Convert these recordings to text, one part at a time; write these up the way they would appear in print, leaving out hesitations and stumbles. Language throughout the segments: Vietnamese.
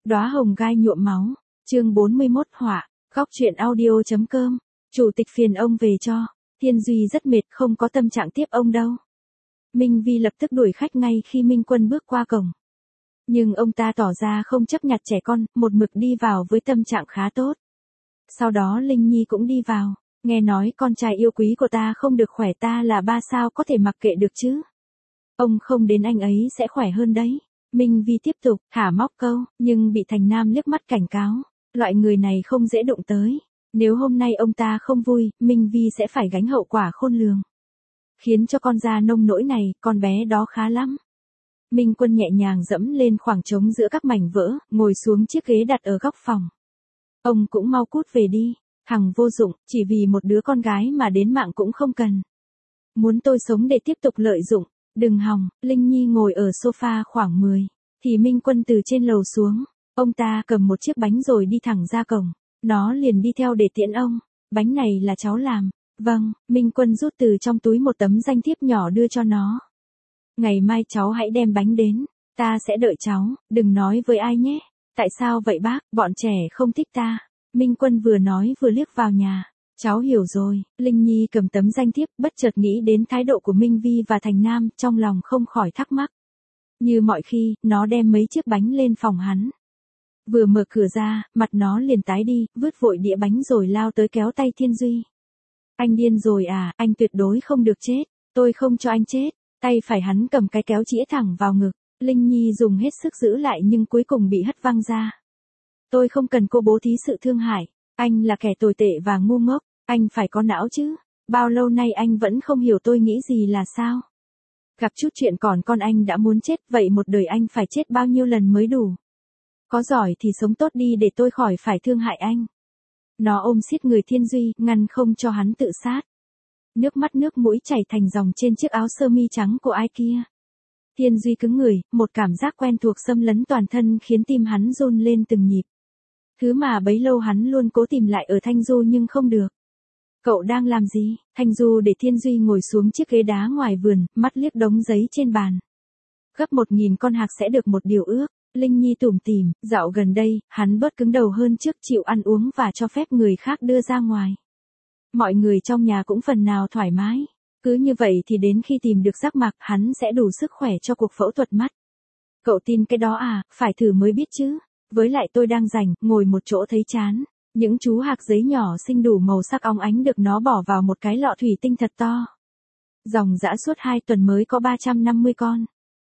Đóa hồng gai nhuộm máu, chương 41 họa, góc truyện audio.com, chủ tịch phiền ông về cho, Thiên Duy rất mệt không có tâm trạng tiếp ông đâu. Minh Vi lập tức đuổi khách ngay khi Minh Quân bước qua cổng. Nhưng ông ta tỏ ra không chấp nhặt trẻ con, một mực đi vào với tâm trạng khá tốt. Sau đó Linh Nhi cũng đi vào, nghe nói con trai yêu quý của ta không được khỏe, ta là ba sao có thể mặc kệ được chứ. Ông không đến anh ấy sẽ khỏe hơn đấy. Minh Vi tiếp tục thả móc câu, nhưng bị Thành Nam liếc mắt cảnh cáo, loại người này không dễ đụng tới. Nếu hôm nay ông ta không vui, Minh Vi sẽ phải gánh hậu quả khôn lường. Khiến cho con ra nông nỗi này, con bé đó khá lắm. Minh Quân nhẹ nhàng dẫm lên khoảng trống giữa các mảnh vỡ, ngồi xuống chiếc ghế đặt ở góc phòng. Ông cũng mau cút về đi, thằng vô dụng, chỉ vì một đứa con gái mà đến mạng cũng không cần. Muốn tôi sống để tiếp tục lợi dụng, đừng hòng. Linh Nhi ngồi ở sofa khoảng 10, thì Minh Quân từ trên lầu xuống, ông ta cầm một chiếc bánh rồi đi thẳng ra cổng, nó liền đi theo để tiễn ông. Bánh này là cháu làm. Vâng, Minh Quân rút từ trong túi một tấm danh thiếp nhỏ đưa cho nó. Ngày mai cháu hãy đem bánh đến, ta sẽ đợi cháu, đừng nói với ai nhé. Tại sao vậy bác, bọn trẻ không thích ta. Minh Quân vừa nói vừa liếc vào nhà. Cháu hiểu rồi. Linh Nhi cầm tấm danh thiếp, bất chợt nghĩ đến thái độ của Minh Vi và Thành Nam, trong lòng không khỏi thắc mắc. Như mọi khi, nó đem mấy chiếc bánh lên phòng hắn. Vừa mở cửa ra, mặt nó liền tái đi, vứt vội đĩa bánh rồi lao tới kéo tay Thiên Duy. Anh điên rồi à, anh tuyệt đối không được chết, tôi không cho anh chết. Tay phải hắn cầm cái kéo chĩa thẳng vào ngực. Linh Nhi dùng hết sức giữ lại nhưng cuối cùng bị hất văng ra. Tôi không cần cô bố thí sự thương hại. Anh là kẻ tồi tệ và ngu ngốc. Anh phải có não chứ. Bao lâu nay anh vẫn không hiểu tôi nghĩ gì là sao. Gặp chút chuyện còn con anh đã muốn chết, vậy một đời anh phải chết bao nhiêu lần mới đủ. Có giỏi thì sống tốt đi để tôi khỏi phải thương hại anh. Nó ôm siết người Thiên Duy, ngăn không cho hắn tự sát. Nước mắt nước mũi chảy thành dòng trên chiếc áo sơ mi trắng của ai kia. Thiên Duy cứng người, một cảm giác quen thuộc xâm lấn toàn thân khiến tim hắn run lên từng nhịp. Thứ mà bấy lâu hắn luôn cố tìm lại ở Thanh Du nhưng không được. Cậu đang làm gì? Thanh Du để Thiên Duy ngồi xuống chiếc ghế đá ngoài vườn, mắt liếc đống giấy trên bàn. Gấp 1000 con hạc sẽ được một điều ước. Linh Nhi tủm tỉm, dạo gần đây, hắn bớt cứng đầu hơn trước, chịu ăn uống và cho phép người khác đưa ra ngoài. Mọi người trong nhà cũng phần nào thoải mái. Cứ như vậy thì đến khi tìm được giác mạc, hắn sẽ đủ sức khỏe cho cuộc phẫu thuật mắt. Cậu tin cái đó à, phải thử mới biết chứ. Với lại tôi đang rảnh, ngồi một chỗ thấy chán. Những chú hạc giấy nhỏ xinh đủ màu sắc óng ánh được nó bỏ vào một cái lọ thủy tinh thật to. Dòng dã suốt 2 tuần mới có 350 con.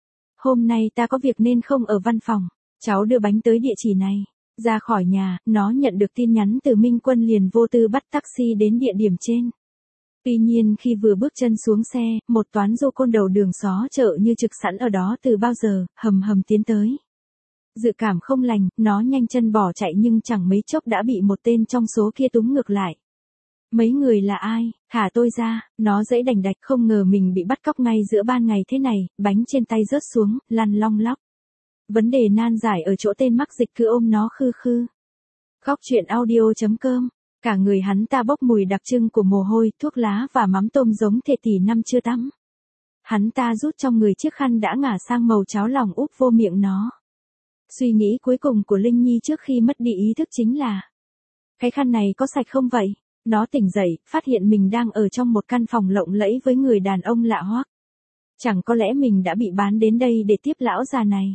Hôm nay ta có việc nên không ở văn phòng. Cháu đưa bánh tới địa chỉ này. Ra khỏi nhà, nó nhận được tin nhắn từ Minh Quân liền vô tư bắt taxi đến địa điểm trên. Tuy nhiên khi vừa bước chân xuống xe, một toán du côn đầu đường xó chợ như trực sẵn ở đó từ bao giờ, hầm hầm tiến tới. Dự cảm không lành, nó nhanh chân bỏ chạy nhưng chẳng mấy chốc đã bị một tên trong số kia túm ngược lại. Mấy người là ai, thả tôi ra, nó giãy đành đạch, không ngờ mình bị bắt cóc ngay giữa ban ngày thế này, bánh trên tay rớt xuống, lăn long lóc. Vấn đề nan giải ở chỗ tên mắc dịch cứ ôm nó khư khư. Góc truyện audio.com, cả người hắn ta bốc mùi đặc trưng của mồ hôi, thuốc lá và mắm tôm giống thệ tỷ năm chưa tắm. Hắn ta rút trong người chiếc khăn đã ngả sang màu cháo lòng úp vô miệng nó. Suy nghĩ cuối cùng của Linh Nhi trước khi mất đi ý thức chính là: cái khăn này có sạch không vậy? Nó tỉnh dậy, phát hiện mình đang ở trong một căn phòng lộng lẫy với người đàn ông lạ hoắc. Chẳng có lẽ mình đã bị bán đến đây để tiếp lão già này.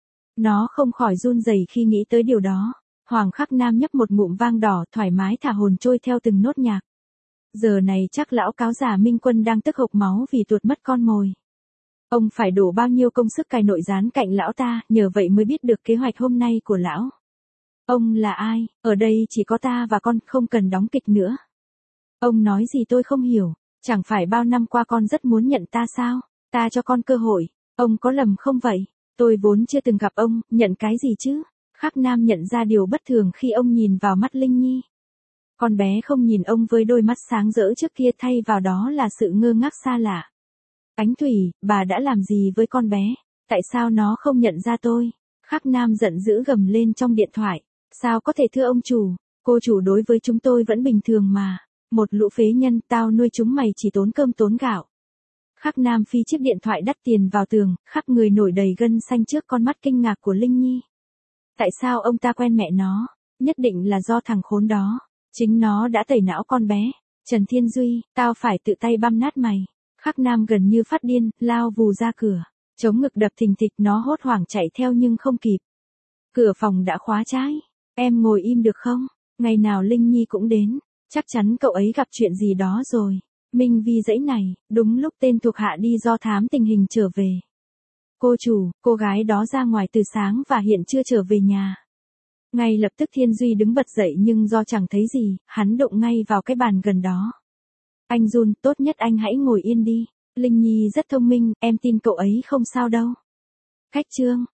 Nó không khỏi run rẩy khi nghĩ tới điều đó. Hoàng Khắc Nam nhấp một ngụm vang đỏ, thoải mái thả hồn trôi theo từng nốt nhạc. Giờ này chắc lão cáo già Minh Quân đang tức hộc máu vì tuột mất con mồi. Ông phải đổ bao nhiêu công sức cài nội gián cạnh lão ta, nhờ vậy mới biết được kế hoạch hôm nay của lão. Ông là ai? Ở đây chỉ có ta và con, không cần đóng kịch nữa. Ông nói gì tôi không hiểu, chẳng phải bao năm qua con rất muốn nhận ta sao? Ta cho con cơ hội, ông có lầm không vậy? Tôi vốn chưa từng gặp ông, nhận cái gì chứ? Khắc Nam nhận ra điều bất thường khi ông nhìn vào mắt Linh Nhi. Con bé không nhìn ông với đôi mắt sáng rỡ trước kia, thay vào đó là sự ngơ ngác xa lạ. Ánh Thủy, bà đã làm gì với con bé? Tại sao nó không nhận ra tôi? Khắc Nam giận dữ gầm lên trong điện thoại. Sao có thể thưa ông chủ? Cô chủ đối với chúng tôi vẫn bình thường mà. Một lũ phế nhân, tao nuôi chúng mày chỉ tốn cơm tốn gạo. Khắc Nam phi chiếc điện thoại đắt tiền vào tường, khắp người nổi đầy gân xanh trước con mắt kinh ngạc của Linh Nhi. Tại sao ông ta quen mẹ nó? Nhất định là do thằng khốn đó. Chính nó đã tẩy não con bé. Trần Thiên Duy, tao phải tự tay băm nát mày. Khắc Nam gần như phát điên, lao vù ra cửa. Chống ngực đập thình thịch, nó hốt hoảng chạy theo nhưng không kịp. Cửa phòng đã khóa trái. Em ngồi im được không? Ngày nào Linh Nhi cũng đến. Chắc chắn cậu ấy gặp chuyện gì đó rồi. Minh Vi dãy này, đúng lúc tên thuộc hạ đi do thám tình hình trở về. Cô chủ, cô gái đó ra ngoài từ sáng và hiện chưa trở về nhà. Ngay lập tức Thiên Duy đứng bật dậy nhưng do chẳng thấy gì, hắn đụng ngay vào cái bàn gần đó. Anh Jun, tốt nhất anh hãy ngồi yên đi. Linh Nhi rất thông minh, em tin cậu ấy không sao đâu. Khách trương,